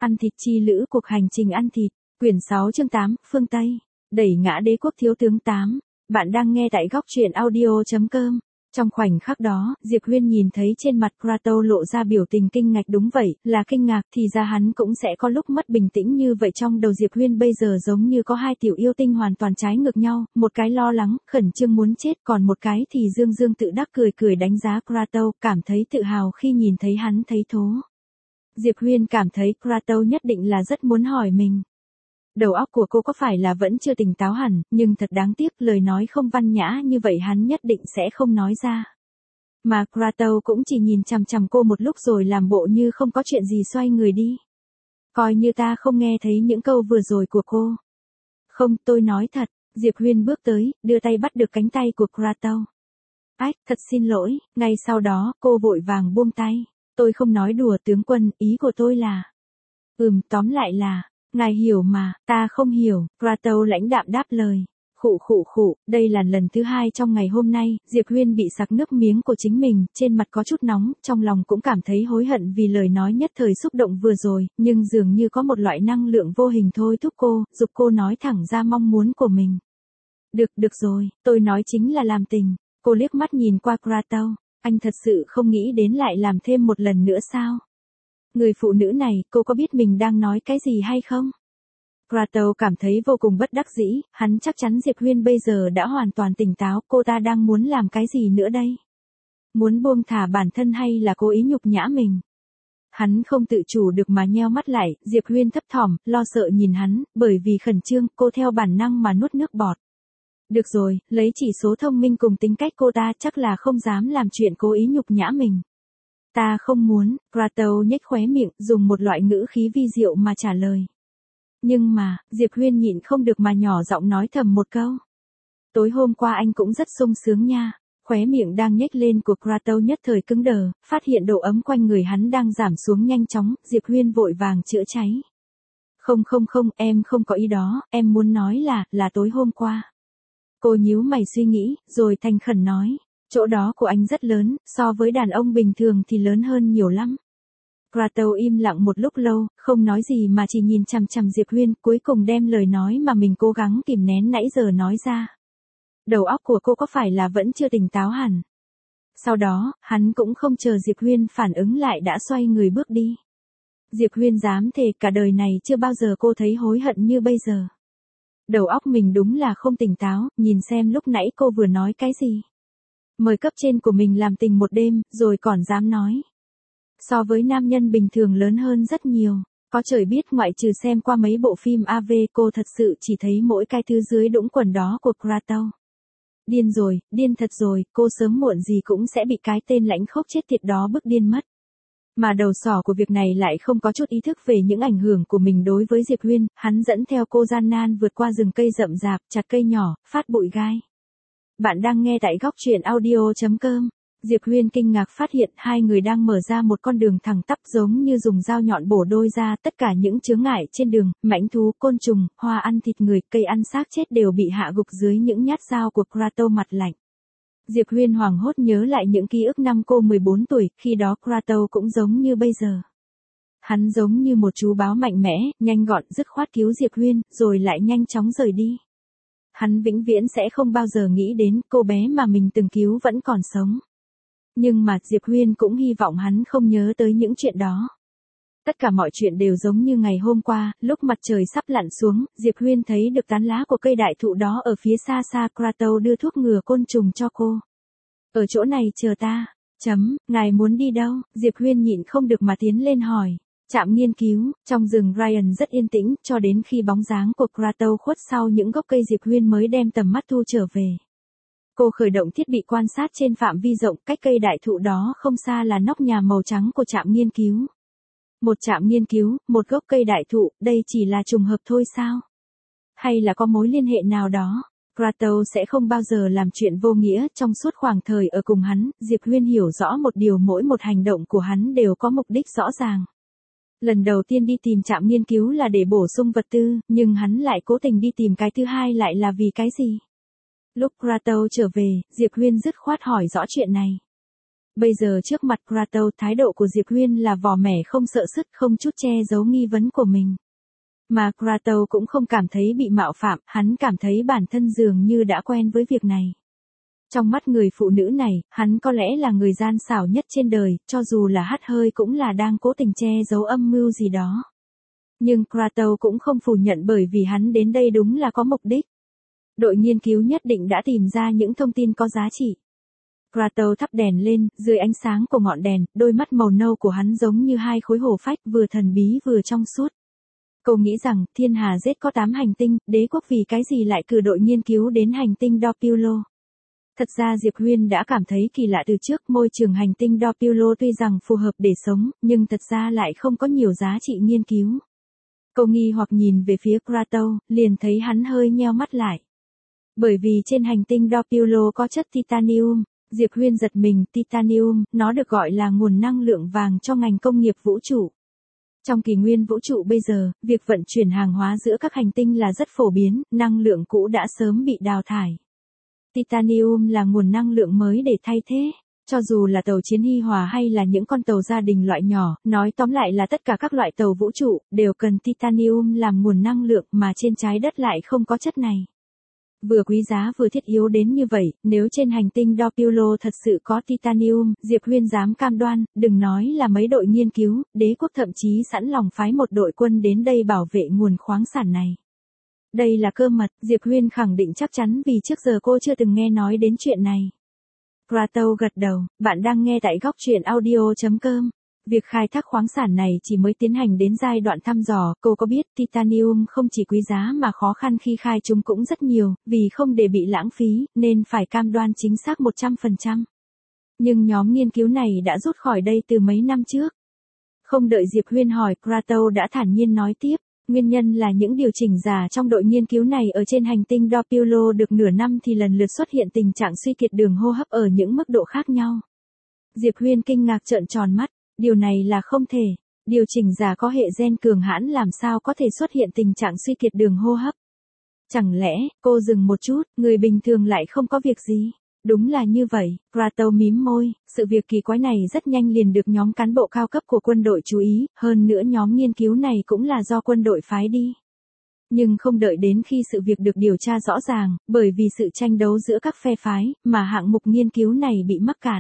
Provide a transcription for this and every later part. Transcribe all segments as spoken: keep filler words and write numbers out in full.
Ăn thịt chi lữ cuộc hành trình ăn thịt, quyển sáu chương tám, phương Tây, đẩy ngã đế quốc thiếu tướng tám. Bạn đang nghe tại góc truyện audio.com. Trong khoảnh khắc đó, Diệp Huyên nhìn thấy trên mặt Kratos lộ ra biểu tình kinh ngạc, đúng vậy, là kinh ngạc, thì ra hắn cũng sẽ có lúc mất bình tĩnh như vậy. Trong đầu Diệp Huyên bây giờ giống như có hai tiểu yêu tinh hoàn toàn trái ngược nhau, một cái lo lắng, khẩn trương muốn chết, còn một cái thì dương dương tự đắc cười cười đánh giá Kratos, cảm thấy tự hào khi nhìn thấy hắn thấy thố. Diệp Huyên cảm thấy Kratos nhất định là rất muốn hỏi mình. Đầu óc của cô có phải là vẫn chưa tỉnh táo hẳn, nhưng thật đáng tiếc, lời nói không văn nhã như vậy hắn nhất định sẽ không nói ra. Mà Kratos cũng chỉ nhìn chằm chằm cô một lúc rồi làm bộ như không có chuyện gì xoay người đi. Coi như ta không nghe thấy những câu vừa rồi của cô. Không, tôi nói thật. Diệp Huyên bước tới, đưa tay bắt được cánh tay của Kratos. Ách, thật xin lỗi. Ngay sau đó, cô vội vàng buông tay. Tôi không nói đùa tướng quân, ý của tôi là... Ừm, tóm lại là... Ngài hiểu mà, ta không hiểu, Kratos lãnh đạm đáp lời. Khụ khụ khụ, đây là lần thứ hai trong ngày hôm nay, Diệp Huyên bị sặc nước miếng của chính mình, trên mặt có chút nóng, trong lòng cũng cảm thấy hối hận vì lời nói nhất thời xúc động vừa rồi, nhưng dường như có một loại năng lượng vô hình thôi thúc cô, giúp cô nói thẳng ra mong muốn của mình. Được, được rồi, tôi nói chính là làm tình. Cô liếc mắt nhìn qua Kratos, anh thật sự không nghĩ đến lại làm thêm một lần nữa sao? Người phụ nữ này, cô có biết mình đang nói cái gì hay không? Kratos cảm thấy vô cùng bất đắc dĩ, hắn chắc chắn Diệp Huyên bây giờ đã hoàn toàn tỉnh táo, cô ta đang muốn làm cái gì nữa đây? Muốn buông thả bản thân hay là cố ý nhục nhã mình? Hắn không tự chủ được mà nheo mắt lại, Diệp Huyên thấp thỏm, lo sợ nhìn hắn, bởi vì khẩn trương, cô theo bản năng mà nuốt nước bọt. Được rồi, lấy chỉ số thông minh cùng tính cách cô ta chắc là không dám làm chuyện cố ý nhục nhã mình. Ta không muốn, Kratos nhếch khóe miệng, dùng một loại ngữ khí vi diệu mà trả lời. Nhưng mà, Diệp Huyên nhịn không được mà nhỏ giọng nói thầm một câu. Tối hôm qua anh cũng rất sung sướng nha. Khóe miệng đang nhếch lên của Kratos nhất thời cứng đờ, phát hiện độ ấm quanh người hắn đang giảm xuống nhanh chóng, Diệp Huyên vội vàng chữa cháy. Không không không, em không có ý đó, em muốn nói là, là tối hôm qua. Cô nhíu mày suy nghĩ, rồi thành khẩn nói. Chỗ đó của anh rất lớn, so với đàn ông bình thường thì lớn hơn nhiều lắm. Kratos im lặng một lúc lâu, không nói gì mà chỉ nhìn chằm chằm Diệp Huyên, cuối cùng đem lời nói mà mình cố gắng kìm nén nãy giờ nói ra. Đầu óc của cô có phải là vẫn chưa tỉnh táo hẳn? Sau đó, hắn cũng không chờ Diệp Huyên phản ứng lại đã xoay người bước đi. Diệp Huyên dám thề cả đời này chưa bao giờ cô thấy hối hận như bây giờ. Đầu óc mình đúng là không tỉnh táo, nhìn xem lúc nãy cô vừa nói cái gì. Mời cấp trên của mình làm tình một đêm, rồi còn dám nói. So với nam nhân bình thường lớn hơn rất nhiều. Có trời biết ngoại trừ xem qua mấy bộ phim a vê cô thật sự chỉ thấy mỗi cái thứ dưới đũng quần đó của Kratos. Điên rồi, điên thật rồi, cô sớm muộn gì cũng sẽ bị cái tên lãnh khốc chết tiệt đó bức điên mất. Mà đầu sỏ của việc này lại không có chút ý thức về những ảnh hưởng của mình đối với Diệp Huyên, hắn dẫn theo cô gian nan vượt qua rừng cây rậm rạp, chặt cây nhỏ, phát bụi gai. Bạn đang nghe tại góc truyện audio.com. Diệp Huyên kinh ngạc phát hiện hai người đang mở ra một con đường thẳng tắp giống như dùng dao nhọn bổ đôi ra tất cả những chướng ngại trên đường, mãnh thú, côn trùng, hoa ăn thịt người, cây ăn xác chết đều bị hạ gục dưới những nhát dao của Kratos mặt lạnh. Diệp Huyên hoảng hốt nhớ lại những ký ức năm cô mười bốn tuổi, khi đó Kratos cũng giống như bây giờ. Hắn giống như một chú báo mạnh mẽ, nhanh gọn, dứt khoát cứu Diệp Huyên, rồi lại nhanh chóng rời đi. Hắn vĩnh viễn sẽ không bao giờ nghĩ đến cô bé mà mình từng cứu vẫn còn sống. Nhưng mà Diệp Huyên cũng hy vọng hắn không nhớ tới những chuyện đó. Tất cả mọi chuyện đều giống như ngày hôm qua, lúc mặt trời sắp lặn xuống, Diệp Huyên thấy được tán lá của cây đại thụ đó ở phía xa xa. Kratos đưa thuốc ngừa côn trùng cho cô. Ở chỗ này chờ ta. Chấm, ngài muốn đi đâu? Diệp Huyên nhịn không được mà tiến lên hỏi. Trạm nghiên cứu, trong rừng Ryan rất yên tĩnh, cho đến khi bóng dáng của Kratos khuất sau những gốc cây Diệp Huyên mới đem tầm mắt thu trở về. Cô khởi động thiết bị quan sát trên phạm vi rộng, cách cây đại thụ đó không xa là nóc nhà màu trắng của trạm nghiên cứu. Một trạm nghiên cứu, một gốc cây đại thụ, đây chỉ là trùng hợp thôi sao? Hay là có mối liên hệ nào đó? Kratos sẽ không bao giờ làm chuyện vô nghĩa, trong suốt khoảng thời ở cùng hắn, Diệp Huyên hiểu rõ một điều, mỗi một hành động của hắn đều có mục đích rõ ràng. Lần đầu tiên đi tìm trạm nghiên cứu là để bổ sung vật tư, nhưng hắn lại cố tình đi tìm cái thứ hai lại là vì cái gì? Lúc Kratos trở về, Diệp Huyên dứt khoát hỏi rõ chuyện này. Bây giờ trước mặt Kratos, thái độ của Diệp Huyên là vỏ mẻ không sợ sứt, không chút che giấu nghi vấn của mình. Mà Kratos cũng không cảm thấy bị mạo phạm, hắn cảm thấy bản thân dường như đã quen với việc này. Trong mắt người phụ nữ này, hắn có lẽ là người gian xảo nhất trên đời, cho dù là hắt hơi cũng là đang cố tình che giấu âm mưu gì đó. Nhưng Kratos cũng không phủ nhận bởi vì hắn đến đây đúng là có mục đích. Đội nghiên cứu nhất định đã tìm ra những thông tin có giá trị. Kratos thắp đèn lên, dưới ánh sáng của ngọn đèn, đôi mắt màu nâu của hắn giống như hai khối hổ phách vừa thần bí vừa trong suốt. Cô nghĩ rằng, thiên hà Z có tám hành tinh, đế quốc vì cái gì lại cử đội nghiên cứu đến hành tinh Doppler. Thật ra Diệp Huyên đã cảm thấy kỳ lạ từ trước, môi trường hành tinh Doppler tuy rằng phù hợp để sống, nhưng thật ra lại không có nhiều giá trị nghiên cứu. Cô nghi hoặc nhìn về phía Kratos, liền thấy hắn hơi nheo mắt lại. Bởi vì trên hành tinh Doppler có chất titanium, Diệp Huyên giật mình, titanium, nó được gọi là nguồn năng lượng vàng cho ngành công nghiệp vũ trụ. Trong kỷ nguyên vũ trụ bây giờ, việc vận chuyển hàng hóa giữa các hành tinh là rất phổ biến, năng lượng cũ đã sớm bị đào thải. Titanium là nguồn năng lượng mới để thay thế. Cho dù là tàu chiến Hy Hòa hay là những con tàu gia đình loại nhỏ, nói tóm lại là tất cả các loại tàu vũ trụ, đều cần titanium làm nguồn năng lượng mà trên trái đất lại không có chất này. Vừa quý giá vừa thiết yếu đến như vậy, nếu trên hành tinh Doppler thật sự có titanium, Diệp Huyên dám cam đoan, đừng nói là mấy đội nghiên cứu, đế quốc thậm chí sẵn lòng phái một đội quân đến đây bảo vệ nguồn khoáng sản này. Đây là cơ mật, Diệp Huyên khẳng định chắc chắn vì trước giờ cô chưa từng nghe nói đến chuyện này. Kratos gật đầu, bạn đang nghe tại góc truyện audio chấm com. Việc khai thác khoáng sản này chỉ mới tiến hành đến giai đoạn thăm dò, cô có biết titanium không chỉ quý giá mà khó khăn khi khai chúng cũng rất nhiều, vì không để bị lãng phí, nên phải cam đoan chính xác một trăm phần trăm. Nhưng nhóm nghiên cứu này đã rút khỏi đây từ mấy năm trước. Không đợi Diệp Huyên hỏi, Kratos đã thản nhiên nói tiếp. Nguyên nhân là những điều chỉnh giả trong đội nghiên cứu này ở trên hành tinh Doppler được nửa năm thì lần lượt xuất hiện tình trạng suy kiệt đường hô hấp ở những mức độ khác nhau. Diệp Huyên kinh ngạc trợn tròn mắt, điều này là không thể. Điều chỉnh giả có hệ gen cường hãn làm sao có thể xuất hiện tình trạng suy kiệt đường hô hấp. Chẳng lẽ, cô dừng một chút, người bình thường lại không có việc gì? Đúng là như vậy, Kratos mím môi, sự việc kỳ quái này rất nhanh liền được nhóm cán bộ cao cấp của quân đội chú ý, hơn nữa nhóm nghiên cứu này cũng là do quân đội phái đi. Nhưng không đợi đến khi sự việc được điều tra rõ ràng, bởi vì sự tranh đấu giữa các phe phái, mà hạng mục nghiên cứu này bị mắc cạn.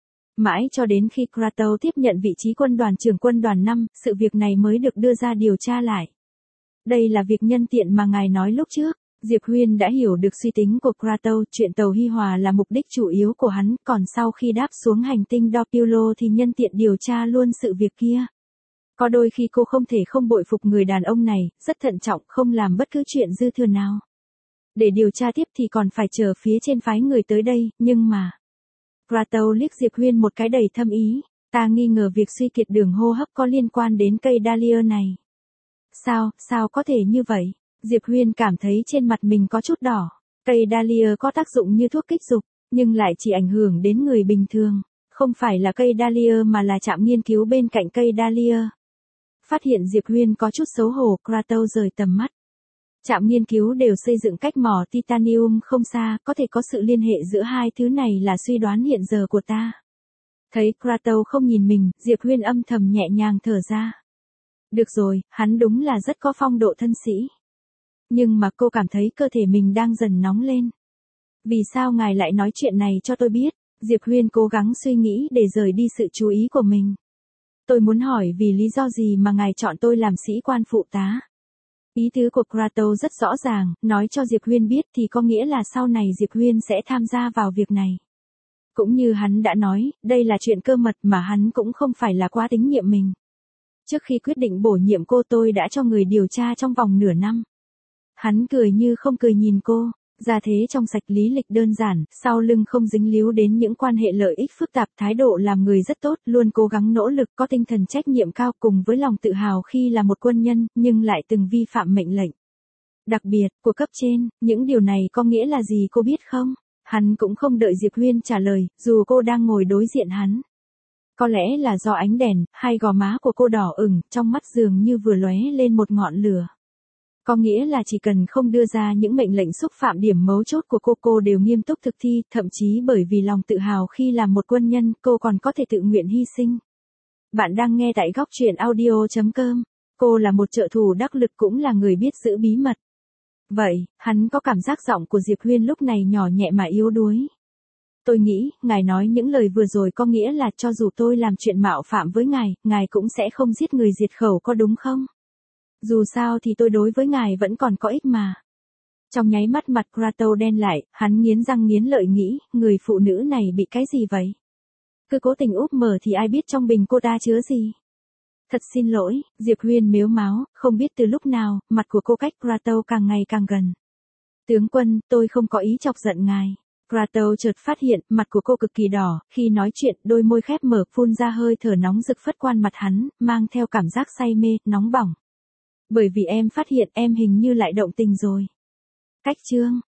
Mãi cho đến khi Kratos tiếp nhận vị trí quân đoàn trưởng quân đoàn năm, sự việc này mới được đưa ra điều tra lại. Đây là việc nhân tiện mà ngài nói lúc trước. Diệp Huyên đã hiểu được suy tính của Kratos, chuyện tàu Hy Hòa là mục đích chủ yếu của hắn, còn sau khi đáp xuống hành tinh Doppler thì nhân tiện điều tra luôn sự việc kia. Có đôi khi cô không thể không bội phục người đàn ông này, rất thận trọng, không làm bất cứ chuyện dư thừa nào. Để điều tra tiếp thì còn phải chờ phía trên phái người tới đây, nhưng mà... Kratos liếc Diệp Huyên một cái đầy thâm ý, ta nghi ngờ việc suy kiệt đường hô hấp có liên quan đến cây dahlia này. Sao, sao có thể như vậy? Diệp Huyên cảm thấy trên mặt mình có chút đỏ. Cây dahlia có tác dụng như thuốc kích dục, nhưng lại chỉ ảnh hưởng đến người bình thường. Không phải là cây dahlia mà là trạm nghiên cứu bên cạnh cây dahlia. Phát hiện Diệp Huyên có chút xấu hổ, Kratos rời tầm mắt. Trạm nghiên cứu đều xây dựng cách mỏ titanium không xa, có thể có sự liên hệ giữa hai thứ này là suy đoán hiện giờ của ta. Thấy Kratos không nhìn mình, Diệp Huyên âm thầm nhẹ nhàng thở ra. Được rồi, hắn đúng là rất có phong độ thân sĩ. Nhưng mà cô cảm thấy cơ thể mình đang dần nóng lên. Vì sao ngài lại nói chuyện này cho tôi biết? Diệp Huyên cố gắng suy nghĩ để rời đi sự chú ý của mình. Tôi muốn hỏi vì lý do gì mà ngài chọn tôi làm sĩ quan phụ tá? Ý tứ của Kratos rất rõ ràng, nói cho Diệp Huyên biết thì có nghĩa là sau này Diệp Huyên sẽ tham gia vào việc này. Cũng như hắn đã nói, đây là chuyện cơ mật mà hắn cũng không phải là quá tín nhiệm mình. Trước khi quyết định bổ nhiệm cô tôi đã cho người điều tra trong vòng nửa năm. Hắn cười như không cười nhìn cô, ra thế trong sạch lý lịch đơn giản, sau lưng không dính líu đến những quan hệ lợi ích phức tạp, thái độ làm người rất tốt, luôn cố gắng nỗ lực, có tinh thần trách nhiệm cao cùng với lòng tự hào khi là một quân nhân, nhưng lại từng vi phạm mệnh lệnh. Đặc biệt, của cấp trên, những điều này có nghĩa là gì cô biết không? Hắn cũng không đợi Diệp Huyên trả lời, dù cô đang ngồi đối diện hắn. Có lẽ là do ánh đèn, hai gò má của cô đỏ ửng, trong mắt dường như vừa lóe lên một ngọn lửa. Có nghĩa là chỉ cần không đưa ra những mệnh lệnh xúc phạm điểm mấu chốt của cô, cô đều nghiêm túc thực thi, thậm chí bởi vì lòng tự hào khi làm một quân nhân, cô còn có thể tự nguyện hy sinh. Bạn đang nghe tại góc truyện audio chấm com. Cô là một trợ thủ đắc lực cũng là người biết giữ bí mật. Vậy, hắn có cảm giác giọng của Diệp Huyên lúc này nhỏ nhẹ mà yếu đuối. Tôi nghĩ, ngài nói những lời vừa rồi có nghĩa là cho dù tôi làm chuyện mạo phạm với ngài, ngài cũng sẽ không giết người diệt khẩu có đúng không? Dù sao thì tôi đối với ngài vẫn còn có ích mà. Trong nháy mắt mặt Kratos đen lại, hắn nghiến răng nghiến lợi nghĩ, người phụ nữ này bị cái gì vậy? Cứ cố tình úp mở thì ai biết trong bình cô ta chứa gì? Thật xin lỗi, Diệp Huyên mếu máo, không biết từ lúc nào, mặt của cô cách Kratos càng ngày càng gần. Tướng quân, tôi không có ý chọc giận ngài. Kratos chợt phát hiện, mặt của cô cực kỳ đỏ, khi nói chuyện, đôi môi khép mở phun ra hơi thở nóng rực phất qua mặt hắn, mang theo cảm giác say mê, nóng bỏng. Bởi vì em phát hiện em hình như lại động tình rồi. Cách chương,